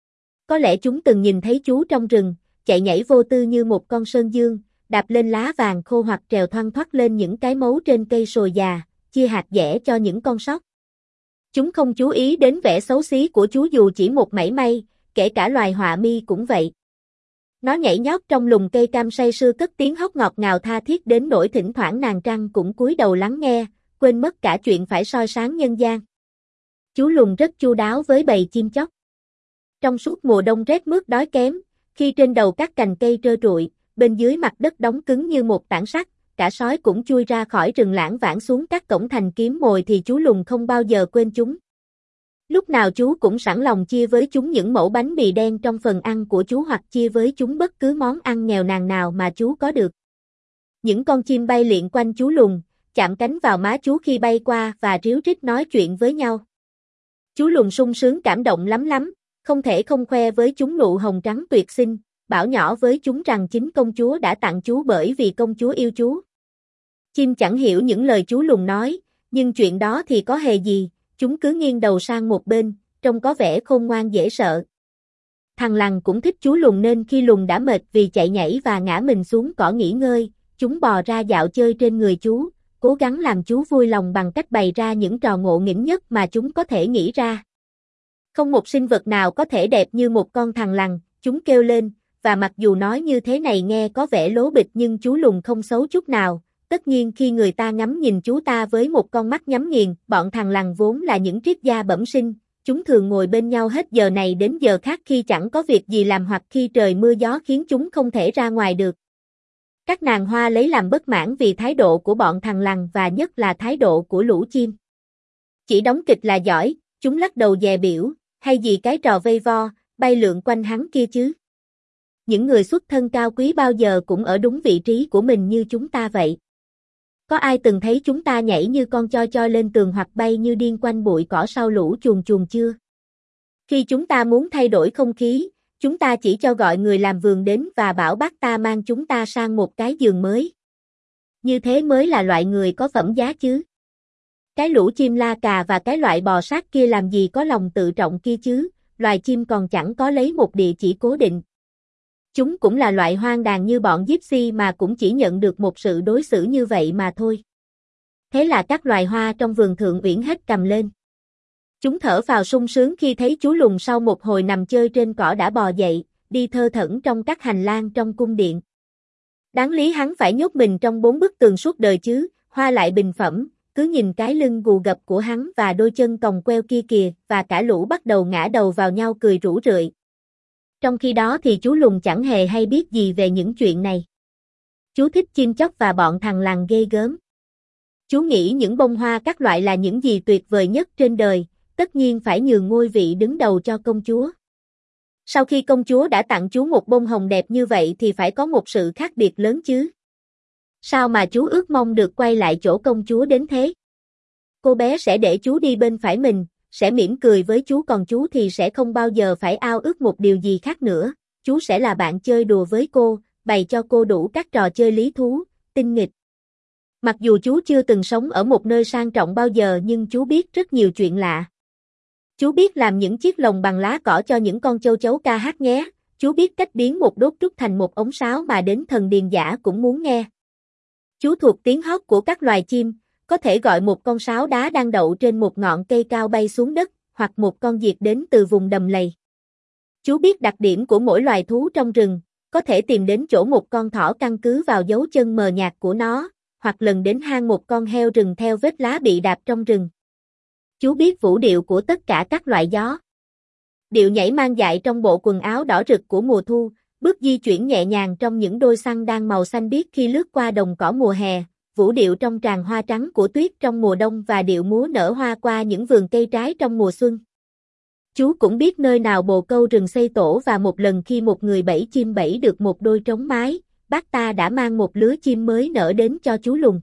Có lẽ chúng từng nhìn thấy chú trong rừng, chạy nhảy vô tư như một con sơn dương, đạp lên lá vàng khô hoặc trèo thoăn thoắt lên những cái mấu trên cây sồi già, chia hạt dẻ cho những con sóc. Chúng không chú ý đến vẻ xấu xí của chú dù chỉ một mảy may, kể cả loài họa mi cũng vậy. Nó nhảy nhót trong lùm cây cam say sưa cất tiếng hóc ngọt ngào tha thiết đến nỗi thỉnh thoảng nàng trăng cũng cúi đầu lắng nghe, quên mất cả chuyện phải soi sáng nhân gian. Chú Lùn rất chu đáo với bầy chim chóc. Trong suốt mùa đông rét mướt đói kém, khi trên đầu các cành cây trơ trụi, bên dưới mặt đất đóng cứng như một tảng sắt, cả sói cũng chui ra khỏi rừng lãng vãng xuống các cổng thành kiếm mồi thì chú Lùn không bao giờ quên chúng. Lúc nào chú cũng sẵn lòng chia với chúng những mẩu bánh mì đen trong phần ăn của chú hoặc chia với chúng bất cứ món ăn nghèo nàn nào mà chú có được. Những con chim bay liệng quanh chú Lùn, chạm cánh vào má chú khi bay qua và ríu rít nói chuyện với nhau. Chú Lùn sung sướng cảm động lắm lắm, không thể không khoe với chúng nụ hồng trắng tuyệt xinh, bảo nhỏ với chúng rằng chính công chúa đã tặng chú bởi vì công chúa yêu chú. Chim chẳng hiểu những lời chú Lùn nói, nhưng chuyện đó thì có hề gì, chúng cứ nghiêng đầu sang một bên, trông có vẻ khôn ngoan dễ sợ. Thằng lằn cũng thích chú Lùn nên khi Lùn đã mệt vì chạy nhảy và ngã mình xuống cỏ nghỉ ngơi, chúng bò ra dạo chơi trên người chú, cố gắng làm chú vui lòng bằng cách bày ra những trò ngộ nghĩnh nhất mà chúng có thể nghĩ ra. Không một sinh vật nào có thể đẹp như một con thằn lằn, chúng kêu lên, và mặc dù nói như thế này nghe có vẻ lố bịch nhưng chú Lùn không xấu chút nào. Tất nhiên khi người ta ngắm nhìn chú ta với một con mắt nhắm nghiền, bọn thằn lằn vốn là những triết gia bẩm sinh, chúng thường ngồi bên nhau hết giờ này đến giờ khác khi chẳng có việc gì làm hoặc khi trời mưa gió khiến chúng không thể ra ngoài được. Các nàng hoa lấy làm bất mãn vì thái độ của bọn thằn lằn và nhất là thái độ của lũ chim. Chỉ đóng kịch là giỏi, chúng lắc đầu dè biểu, hay gì cái trò vây vo, bay lượn quanh hắn kia chứ. Những người xuất thân cao quý bao giờ cũng ở đúng vị trí của mình như chúng ta vậy. Có ai từng thấy chúng ta nhảy như con choi choi lên tường hoặc bay như điên quanh bụi cỏ sau lũ chuồn chuồn chưa? Khi chúng ta muốn thay đổi không khí, chúng ta chỉ cho gọi người làm vườn đến và bảo bác ta mang chúng ta sang một cái giường mới. Như thế mới là loại người có phẩm giá chứ. Cái lũ chim la cà và cái loại bò sát kia làm gì có lòng tự trọng kia chứ, loài chim còn chẳng có lấy một địa chỉ cố định. Chúng cũng là loại hoang đàn như bọn Gypsy mà cũng chỉ nhận được một sự đối xử như vậy mà thôi. Thế là các loài hoa trong vườn thượng uyển hết cầm lên. Chúng thở phào sung sướng khi thấy chú Lùn sau một hồi nằm chơi trên cỏ đã bò dậy, đi thơ thẩn trong các hành lang trong cung điện. Đáng lý hắn phải nhốt mình trong bốn bức tường suốt đời chứ, Hoa lại bình phẩm, cứ nhìn cái lưng gù gập của hắn và đôi chân còng queo kia kìa, và cả lũ bắt đầu ngã đầu vào nhau cười rủ rượi. Trong khi đó thì chú Lùn chẳng hề hay biết gì về những chuyện này. Chú thích chim chóc và bọn thằng lằn ghê gớm. Chú nghĩ những bông hoa các loại là những gì tuyệt vời nhất trên đời, tất nhiên phải nhường ngôi vị đứng đầu cho công chúa. Sau khi công chúa đã tặng chú một bông hồng đẹp như vậy thì phải có một sự khác biệt lớn chứ. Sao mà chú ước mong được quay lại chỗ công chúa đến thế? Cô bé sẽ để chú đi bên phải mình, sẽ mỉm cười với chú, còn chú thì sẽ không bao giờ phải ao ước một điều gì khác nữa. Chú sẽ là bạn chơi đùa với cô, bày cho cô đủ các trò chơi lý thú, tinh nghịch. Mặc dù chú chưa từng sống ở một nơi sang trọng bao giờ nhưng chú biết rất nhiều chuyện lạ. Chú biết làm những chiếc lồng bằng lá cỏ cho những con châu chấu ca hát nhé. Chú biết cách biến một đốt trúc thành một ống sáo mà đến thần điền giả cũng muốn nghe. Chú thuộc tiếng hót của các loài chim, có thể gọi một con sáo đá đang đậu trên một ngọn cây cao bay xuống đất, hoặc một con diệt đến từ vùng đầm lầy. Chú biết đặc điểm của mỗi loài thú trong rừng, có thể tìm đến chỗ một con thỏ căn cứ vào dấu chân mờ nhạt của nó, hoặc lần đến hang một con heo rừng theo vết lá bị đạp trong rừng. Chú biết vũ điệu của tất cả các loại gió. Điệu nhảy mang dại trong bộ quần áo đỏ rực của mùa thu, bước di chuyển nhẹ nhàng trong những đôi xăng đan màu xanh biếc khi lướt qua đồng cỏ mùa hè, vũ điệu trong tràng hoa trắng của tuyết trong mùa đông và điệu múa nở hoa qua những vườn cây trái trong mùa xuân. Chú cũng biết nơi nào bồ câu rừng xây tổ và một lần khi một người bẫy chim bẫy được một đôi trống mái, bác ta đã mang một lứa chim mới nở đến cho chú Lùn.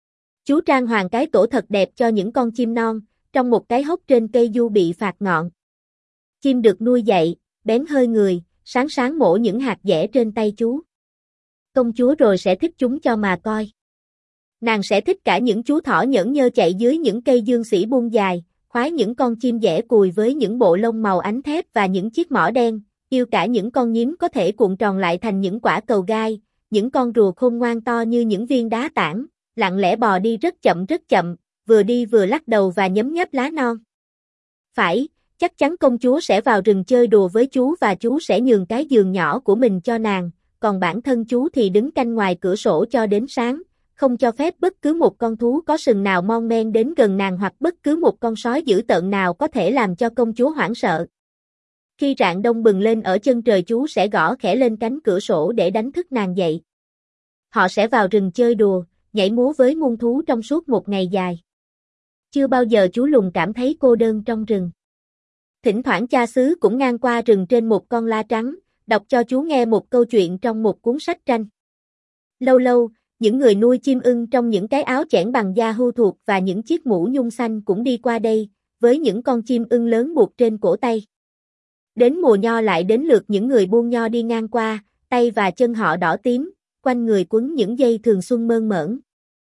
Chú trang hoàng cái tổ thật đẹp cho những con chim non, trong một cái hốc trên cây du bị phạt ngọn. Chim được nuôi dạy, bén hơi người, sáng sáng mổ những hạt dẻ trên tay chú. Công chúa rồi sẽ thích chúng cho mà coi. Nàng sẽ thích cả những chú thỏ nhởn nhơ chạy dưới những cây dương xỉ buông dài, khoái những con chim dẻ cùi với những bộ lông màu ánh thép và những chiếc mỏ đen, yêu cả những con nhím có thể cuộn tròn lại thành những quả cầu gai, những con rùa khôn ngoan to như những viên đá tảng, lặng lẽ bò đi rất chậm rất chậm, vừa đi vừa lắc đầu và nhấm nháp lá non. Phải, chắc chắn công chúa sẽ vào rừng chơi đùa với chú và chú sẽ nhường cái giường nhỏ của mình cho nàng, còn bản thân chú thì đứng canh ngoài cửa sổ cho đến sáng, không cho phép bất cứ một con thú có sừng nào mon men đến gần nàng hoặc bất cứ một con sói dữ tợn nào có thể làm cho công chúa hoảng sợ. Khi rạng đông bừng lên ở chân trời, chú sẽ gõ khẽ lên cánh cửa sổ để đánh thức nàng dậy. Họ sẽ vào rừng chơi đùa, nhảy múa với muôn thú trong suốt một ngày dài. Chưa bao giờ chú Lùn cảm thấy cô đơn trong rừng. Thỉnh thoảng cha xứ cũng ngang qua rừng trên một con la trắng, đọc cho chú nghe một câu chuyện trong một cuốn sách tranh. Lâu lâu, những người nuôi chim ưng trong những cái áo chẽn bằng da hưu thuộc và những chiếc mũ nhung xanh cũng đi qua đây, với những con chim ưng lớn buộc trên cổ tay. Đến mùa nho lại đến lượt những người buôn nho đi ngang qua, tay và chân họ đỏ tím, quanh người quấn những dây thường xuân mơn mởn.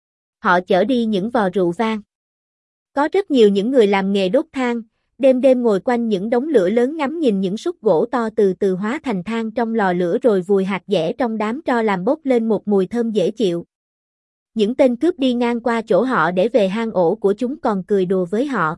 Họ chở đi những vò rượu vang. Có rất nhiều những người làm nghề đốt than, đêm đêm ngồi quanh những đống lửa lớn ngắm nhìn những xúc gỗ to từ từ hóa thành than trong lò lửa rồi vùi hạt dẻ trong đám tro làm bốc lên một mùi thơm dễ chịu. Những tên cướp đi ngang qua chỗ họ để về hang ổ của chúng còn cười đùa với họ.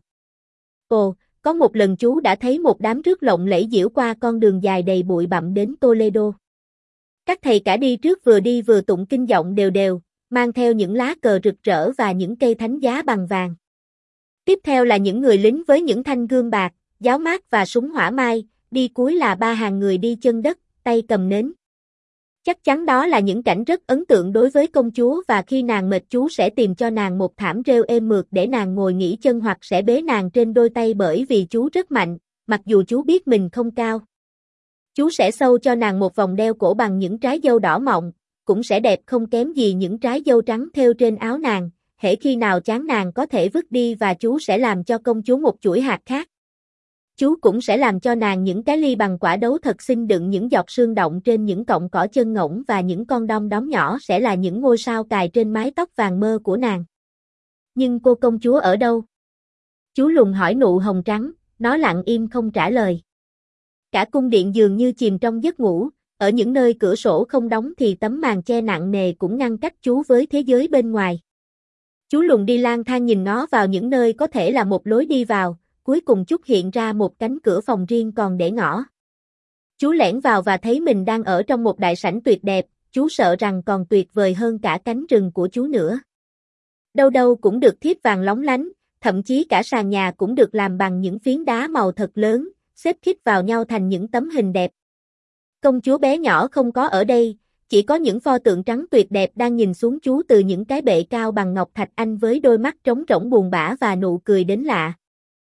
Ồ, có một lần chú đã thấy một đám rước lộng lẫy diễu qua con đường dài đầy bụi bặm đến Toledo. Các thầy cả đi trước vừa đi vừa tụng kinh giọng đều đều, mang theo những lá cờ rực rỡ và những cây thánh giá bằng vàng. Tiếp theo là những người lính với những thanh gươm bạc, giáo mát và súng hỏa mai, đi cuối là ba hàng người đi chân đất, tay cầm nến. Chắc chắn đó là những cảnh rất ấn tượng đối với công chúa và khi nàng mệt chú sẽ tìm cho nàng một thảm rêu êm mượt để nàng ngồi nghỉ chân hoặc sẽ bế nàng trên đôi tay bởi vì chú rất mạnh, mặc dù chú biết mình không cao. Chú sẽ sâu cho nàng một vòng đeo cổ bằng những trái dâu đỏ mọng, cũng sẽ đẹp không kém gì những trái dâu trắng thêu trên áo nàng. Hễ khi nào chán nàng có thể vứt đi và chú sẽ làm cho công chúa một chuỗi hạt khác. Chú cũng sẽ làm cho nàng những cái ly bằng quả đấu thật xinh đựng những giọt sương động trên những cọng cỏ chân ngỗng và những con đom đóm nhỏ sẽ là những ngôi sao cài trên mái tóc vàng mơ của nàng. Nhưng cô công chúa ở đâu? Chú Lùn hỏi nụ hồng trắng, nó lặng im không trả lời. Cả cung điện dường như chìm trong giấc ngủ, ở những nơi cửa sổ không đóng thì tấm màn che nặng nề cũng ngăn cách chú với thế giới bên ngoài. Chú Lùn đi lang thang nhìn ngó vào những nơi có thể là một lối đi vào, cuối cùng chút hiện ra một cánh cửa phòng riêng còn để ngỏ. Chú lẻn vào và thấy mình đang ở trong một đại sảnh tuyệt đẹp, chú sợ rằng còn tuyệt vời hơn cả cánh rừng của chú nữa. Đâu đâu cũng được thiếp vàng lóng lánh, thậm chí cả sàn nhà cũng được làm bằng những phiến đá màu thật lớn, xếp khít vào nhau thành những tấm hình đẹp. Công chúa bé nhỏ không có ở đây, chỉ có những pho tượng trắng tuyệt đẹp đang nhìn xuống chú từ những cái bệ cao bằng ngọc thạch anh với đôi mắt trống rỗng buồn bã và nụ cười đến lạ.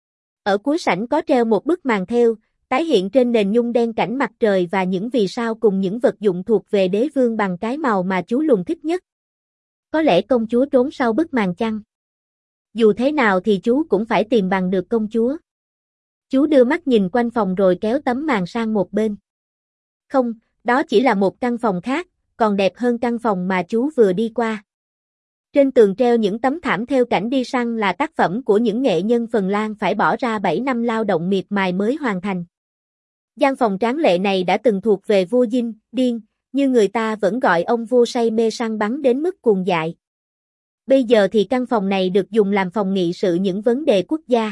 Ở cuối sảnh có treo một bức màn thêu, tái hiện trên nền nhung đen cảnh mặt trời và những vì sao cùng những vật dụng thuộc về đế vương bằng cái màu mà chú Lùng thích nhất. Có lẽ công chúa trốn sau bức màn chăng? Dù thế nào thì chú cũng phải tìm bằng được công chúa. Chú đưa mắt nhìn quanh phòng rồi kéo tấm màn sang một bên. Không, đó chỉ là một căn phòng khác, còn đẹp hơn căn phòng mà chú vừa đi qua. Trên tường treo những tấm thảm thêu cảnh đi săn là tác phẩm của những nghệ nhân Phần Lan phải bỏ ra bảy năm lao động miệt mài mới hoàn thành. Gian phòng tráng lệ này đã từng thuộc về vua Dinh, Điên, như người ta vẫn gọi ông vua say mê săn bắn đến mức cuồng dại. Bây giờ thì căn phòng này được dùng làm phòng nghị sự những vấn đề quốc gia.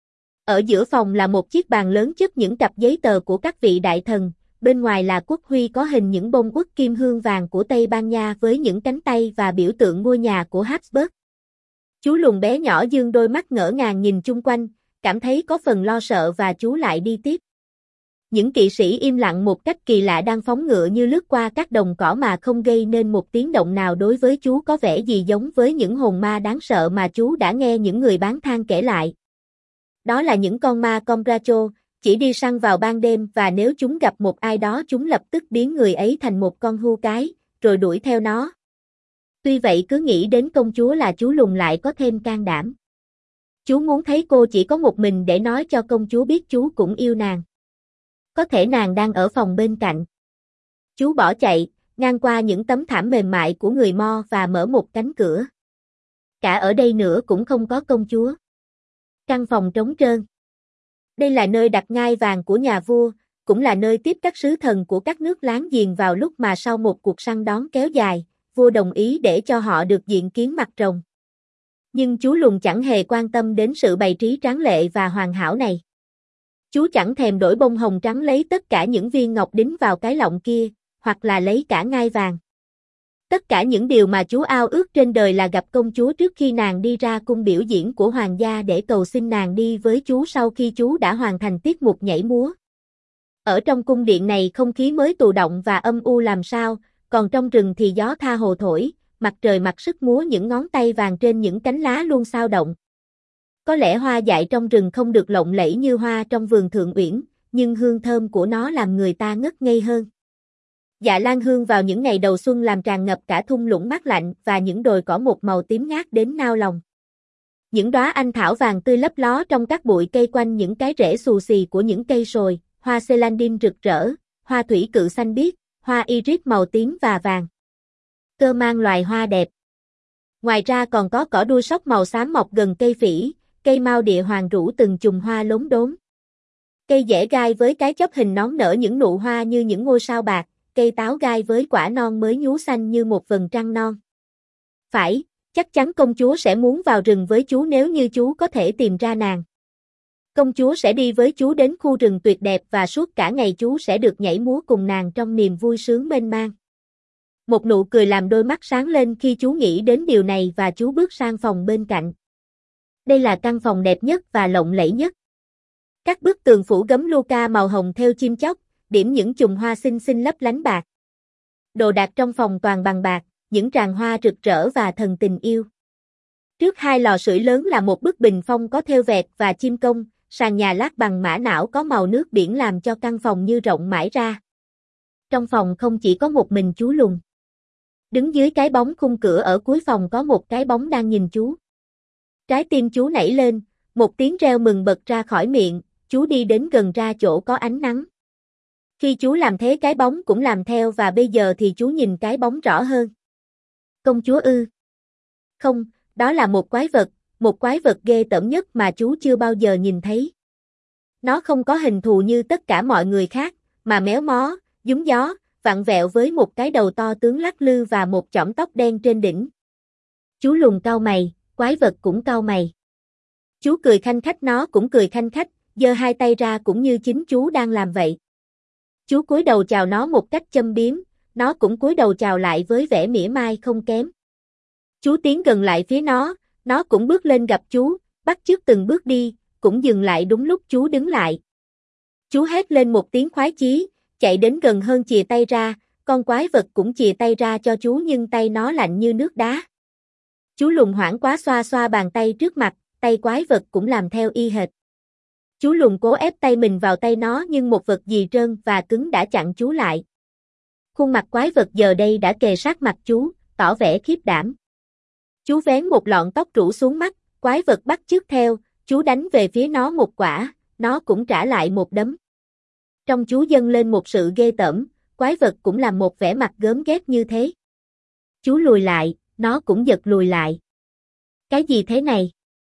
Ở giữa phòng là một chiếc bàn lớn chất những cặp giấy tờ của các vị đại thần, bên ngoài là quốc huy có hình những bông uất kim hương vàng của Tây Ban Nha với những cánh tay và biểu tượng ngôi nhà của Habsburg. Chú Lùng bé nhỏ dương đôi mắt ngỡ ngàng nhìn chung quanh, cảm thấy có phần lo sợ và chú lại đi tiếp. Những kỵ sĩ im lặng một cách kỳ lạ đang phóng ngựa như lướt qua các đồng cỏ mà không gây nên một tiếng động nào. Đối với chú có vẻ gì giống với những hồn ma đáng sợ mà chú đã nghe những người bán than kể lại. Đó là những con ma Combracho, chỉ đi săn vào ban đêm và nếu chúng gặp một ai đó chúng lập tức biến người ấy thành một con hươu cái, rồi đuổi theo nó. Tuy vậy cứ nghĩ đến công chúa là chú Lùng lại có thêm can đảm. Chú muốn thấy cô chỉ có một mình để nói cho công chúa biết chú cũng yêu nàng. Có thể nàng đang ở phòng bên cạnh. Chú bỏ chạy, ngang qua những tấm thảm mềm mại của người Mo và mở một cánh cửa. Cả ở đây nữa cũng không có công chúa. Căn phòng trống trơn. Đây là nơi đặt ngai vàng của nhà vua, cũng là nơi tiếp các sứ thần của các nước láng giềng vào lúc mà sau một cuộc săn đón kéo dài, vua đồng ý để cho họ được diện kiến mặt rồng. Nhưng chú Lùng chẳng hề quan tâm đến sự bày trí tráng lệ và hoàn hảo này. Chú chẳng thèm đổi bông hồng trắng lấy tất cả những viên ngọc đính vào cái lọng kia, hoặc là lấy cả ngai vàng. Tất cả những điều mà chú ao ước trên đời là gặp công chúa trước khi nàng đi ra cung biểu diễn của hoàng gia để cầu xin nàng đi với chú sau khi chú đã hoàn thành tiết mục nhảy múa. Ở trong cung điện này không khí mới tù động và âm u làm sao, còn trong rừng thì gió tha hồ thổi, mặt trời mặc sức múa những ngón tay vàng trên những cánh lá luôn xao động. Có lẽ hoa dại trong rừng không được lộng lẫy như hoa trong vườn Thượng Uyển, nhưng hương thơm của nó làm người ta ngất ngây hơn. Dạ lan hương vào những ngày đầu xuân làm tràn ngập cả thung lũng mát lạnh và những đồi cỏ một màu tím ngát đến nao lòng. Những đóa anh thảo vàng tươi lấp ló trong các bụi cây quanh những cái rễ xù xì của những cây sồi, hoa celandine rực rỡ, hoa thủy cự xanh biếc, hoa iris màu tím và vàng. Cơ mang loài hoa đẹp. Ngoài ra còn có cỏ đuôi sóc màu xám mọc gần cây phỉ, cây mao địa hoàng rủ từng chùm hoa lốm đốm. Cây dẻ gai với cái chóp hình nón nở những nụ hoa như những ngôi sao bạc, cây táo gai với quả non mới nhú xanh như một vầng trăng non. Phải, chắc chắn công chúa sẽ muốn vào rừng với chú nếu như chú có thể tìm ra nàng. Công chúa sẽ đi với chú đến khu rừng tuyệt đẹp và suốt cả ngày chú sẽ được nhảy múa cùng nàng trong niềm vui sướng mênh mang. Một nụ cười làm đôi mắt sáng lên khi chú nghĩ đến điều này và chú bước sang phòng bên cạnh. Đây là căn phòng đẹp nhất và lộng lẫy nhất. Các bức tường phủ gấm Luca màu hồng theo chim chóc, điểm những chùm hoa xinh xinh lấp lánh bạc. Đồ đạc trong phòng toàn bằng bạc, những tràng hoa rực rỡ và thần tình yêu. Trước hai lò sưởi lớn là một bức bình phong có thêu vẹt và chim công, sàn nhà lát bằng mã não có màu nước biển làm cho căn phòng như rộng mãi ra. Trong phòng không chỉ có một mình chú Lùng. Đứng dưới cái bóng khung cửa ở cuối phòng có một cái bóng đang nhìn chú. Trái tim chú nảy lên, một tiếng reo mừng bật ra khỏi miệng, chú đi đến gần ra chỗ có ánh nắng. Khi chú làm thế cái bóng cũng làm theo và bây giờ thì chú nhìn cái bóng rõ hơn. Công chúa ư? Không, đó là một quái vật, một quái vật ghê tởm nhất mà chú chưa bao giờ nhìn thấy. Nó không có hình thù như tất cả mọi người khác, mà méo mó, dúm gió, vặn vẹo với một cái đầu to tướng lắc lư và một chõm tóc đen trên đỉnh. Chú Lùng cau mày, quái vật cũng cau mày. Chú cười khanh khách nó cũng cười khanh khách, giơ hai tay ra cũng như chính chú đang làm vậy. Chú cúi đầu chào nó một cách châm biếm, nó cũng cúi đầu chào lại với vẻ mỉa mai không kém. Chú tiến gần lại phía nó, nó cũng bước lên gặp chú, bắt chước từng bước đi, cũng dừng lại đúng lúc chú đứng lại. Chú hét lên một tiếng khoái chí, chạy đến gần hơn chìa tay ra, con quái vật cũng chìa tay ra cho chú nhưng tay nó lạnh như nước đá. Chú lùng hoảng quá xoa xoa bàn tay trước mặt, tay quái vật cũng làm theo y hệt. Chú lùng cố ép tay mình vào tay nó nhưng một vật gì trơn và cứng đã chặn chú lại. Khuôn mặt quái vật giờ đây đã kề sát mặt chú, tỏ vẻ khiếp đảm. Chú vén một lọn tóc rủ xuống mắt, quái vật bắt chước theo, chú đánh về phía nó một quả, nó cũng trả lại một đấm. Trong chú dâng lên một sự ghê tởm, quái vật cũng làm một vẻ mặt gớm ghét như thế. Chú lùi lại, nó cũng giật lùi lại. Cái gì thế này?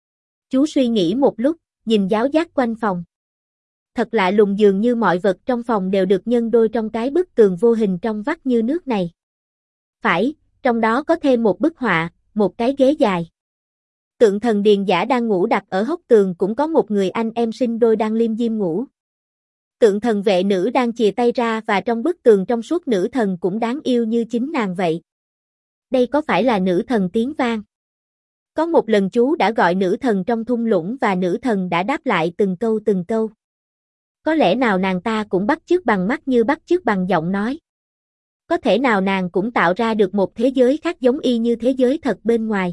Chú suy nghĩ một lúc, nhìn giáo giác quanh phòng. Thật lạ lùng, dường như mọi vật trong phòng đều được nhân đôi trong cái bức tường vô hình trong vắt như nước này. Phải, trong đó có thêm một bức họa, một cái ghế dài. Tượng thần điền giả đang ngủ đặt ở hốc tường, cũng có một người anh em sinh đôi đang liêm diêm ngủ. Tượng thần vệ nữ đang chìa tay ra và trong bức tường trong suốt nữ thần cũng đáng yêu như chính nàng vậy. Đây có phải là nữ thần tiếng vang? Có một lần chú đã gọi nữ thần trong thung lũng và nữ thần đã đáp lại từng câu từng câu. Có lẽ nào nàng ta cũng bắt chước bằng mắt như bắt chước bằng giọng nói. Có thể nào nàng cũng tạo ra được một thế giới khác giống y như thế giới thật bên ngoài.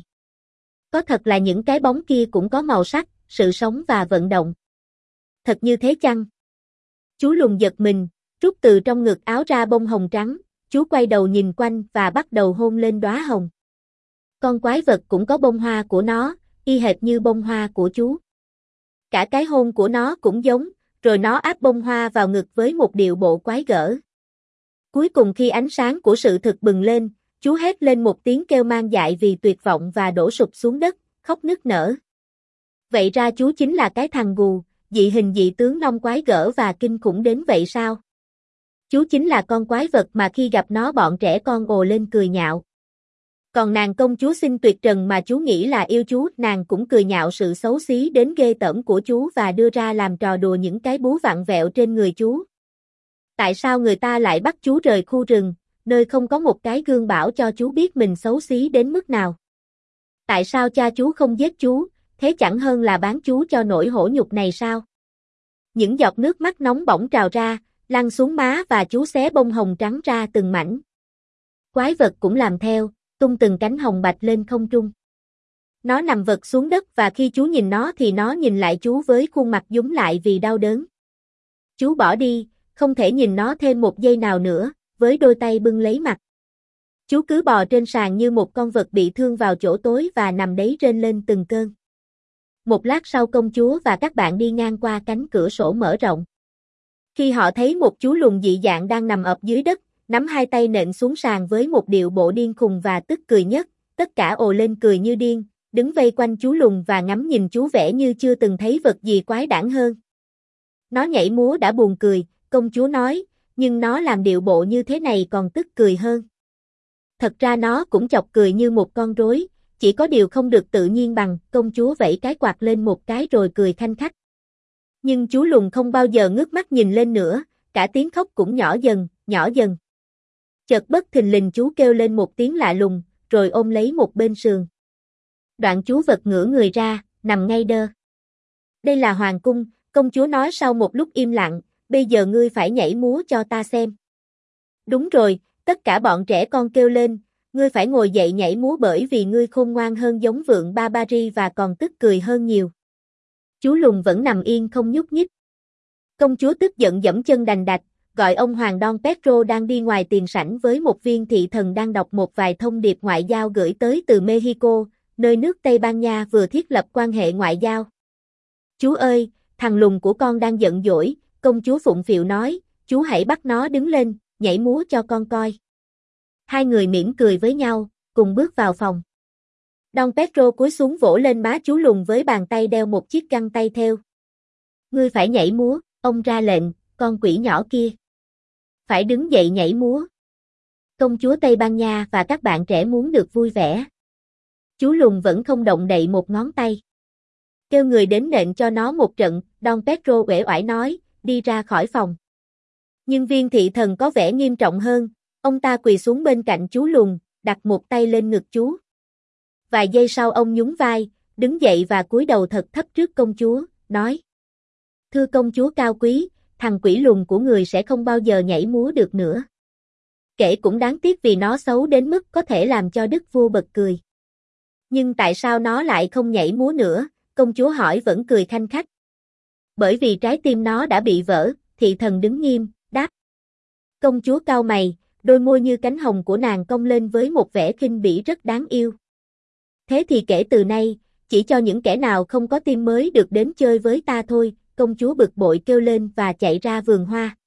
Có thật là những cái bóng kia cũng có màu sắc, sự sống và vận động. Thật như thế chăng? Chú lùng giật mình, rút từ trong ngực áo ra bông hồng trắng, chú quay đầu nhìn quanh và bắt đầu hôn lên đóa hồng. Con quái vật cũng có bông hoa của nó, y hệt như bông hoa của chú. Cả cái hôn của nó cũng giống, rồi nó áp bông hoa vào ngực với một điệu bộ quái gở. Cuối cùng khi ánh sáng của sự thực bừng lên, chú hét lên một tiếng kêu man dại vì tuyệt vọng và đổ sụp xuống đất, khóc nức nở. Vậy ra chú chính là cái thằng gù, dị hình dị tướng nông quái gở và kinh khủng đến vậy sao? Chú chính là con quái vật mà khi gặp nó bọn trẻ con ồ lên cười nhạo. Còn nàng công chúa xinh tuyệt trần mà chú nghĩ là yêu chú, nàng cũng cười nhạo sự xấu xí đến ghê tởm của chú và đưa ra làm trò đùa những cái bú vặn vẹo trên người chú. Tại sao người ta lại bắt chú rời khu rừng, nơi không có một cái gương bảo cho chú biết mình xấu xí đến mức nào? Tại sao cha chú không giết chú, thế chẳng hơn là bán chú cho nỗi hổ nhục này sao? Những giọt nước mắt nóng bỏng trào ra, lăn xuống má và chú xé bông hồng trắng ra từng mảnh. Quái vật cũng làm theo, tung từng cánh hồng bạch lên không trung. Nó nằm vật xuống đất và khi chú nhìn nó thì nó nhìn lại chú với khuôn mặt nhúm lại vì đau đớn. Chú bỏ đi, không thể nhìn nó thêm một giây nào nữa, với đôi tay bưng lấy mặt. Chú cứ bò trên sàn như một con vật bị thương vào chỗ tối và nằm đấy rên lên từng cơn. Một lát sau công chúa và các bạn đi ngang qua cánh cửa sổ mở rộng. Khi họ thấy một chú lùn dị dạng đang nằm ập dưới đất, nắm hai tay nện xuống sàn với một điệu bộ điên khùng và tức cười nhất, tất cả ồ lên cười như điên, đứng vây quanh chú lùn và ngắm nhìn chú vẻ như chưa từng thấy vật gì quái đản hơn. Nó nhảy múa đã buồn cười, công chúa nói, nhưng nó làm điệu bộ như thế này còn tức cười hơn. Thật ra nó cũng chọc cười như một con rối, chỉ có điều không được tự nhiên bằng, công chúa vẫy cái quạt lên một cái rồi cười khanh khách. Nhưng chú lùn không bao giờ ngước mắt nhìn lên nữa, cả tiếng khóc cũng nhỏ dần, nhỏ dần. Chợt bất thình lình chú kêu lên một tiếng lạ lùng, rồi ôm lấy một bên sườn. Đoạn chú vật ngửa người ra, nằm ngay đơ. Đây là hoàng cung, công chúa nói sau một lúc im lặng, bây giờ ngươi phải nhảy múa cho ta xem. Đúng rồi, tất cả bọn trẻ con kêu lên, ngươi phải ngồi dậy nhảy múa bởi vì ngươi khôn ngoan hơn giống vượn Barbary và còn tức cười hơn nhiều. Chú lùn vẫn nằm yên không nhúc nhích. Công chúa tức giận giẫm chân đành đạch, gọi ông hoàng Don Pedro đang đi ngoài tiền sảnh với một viên thị thần đang đọc một vài thông điệp ngoại giao gửi tới từ Mexico, nơi nước Tây Ban Nha vừa thiết lập quan hệ ngoại giao. Chú ơi, thằng lùn của con đang giận dỗi, công chúa phụng phịu nói, chú hãy bắt nó đứng lên, nhảy múa cho con coi. Hai người mỉm cười với nhau, cùng bước vào phòng. Don Pedro cúi xuống vỗ lên má chú lùn với bàn tay đeo một chiếc găng tay theo. Ngươi phải nhảy múa, ông ra lệnh, con quỷ nhỏ kia. Phải đứng dậy nhảy múa. Công chúa Tây Ban Nha và các bạn trẻ muốn được vui vẻ. Chú lùn vẫn không động đậy một ngón tay. Kêu người đến nện cho nó một trận, Don Pedro uể oải nói, đi ra khỏi phòng. Nhưng viên thị thần có vẻ nghiêm trọng hơn, Ông ta quỳ xuống bên cạnh chú lùn, đặt một tay lên ngực chú. Vài giây sau ông nhún vai, đứng dậy và cúi đầu thật thấp trước công chúa, nói: Thưa công chúa cao quý, thằng quỷ lùn của người sẽ không bao giờ nhảy múa được nữa. Kể cũng đáng tiếc vì nó xấu đến mức có thể làm cho đức vua bật cười. Nhưng tại sao nó lại không nhảy múa nữa? Công chúa hỏi vẫn cười khanh khách. Bởi vì trái tim nó đã bị vỡ, thị thần đứng nghiêm, đáp. Công chúa cau mày, đôi môi như cánh hồng của nàng cong lên với một vẻ khinh bỉ rất đáng yêu. Thế thì kể từ nay, chỉ cho những kẻ nào không có tim mới được đến chơi với ta thôi, công chúa bực bội kêu lên và chạy ra vườn hoa.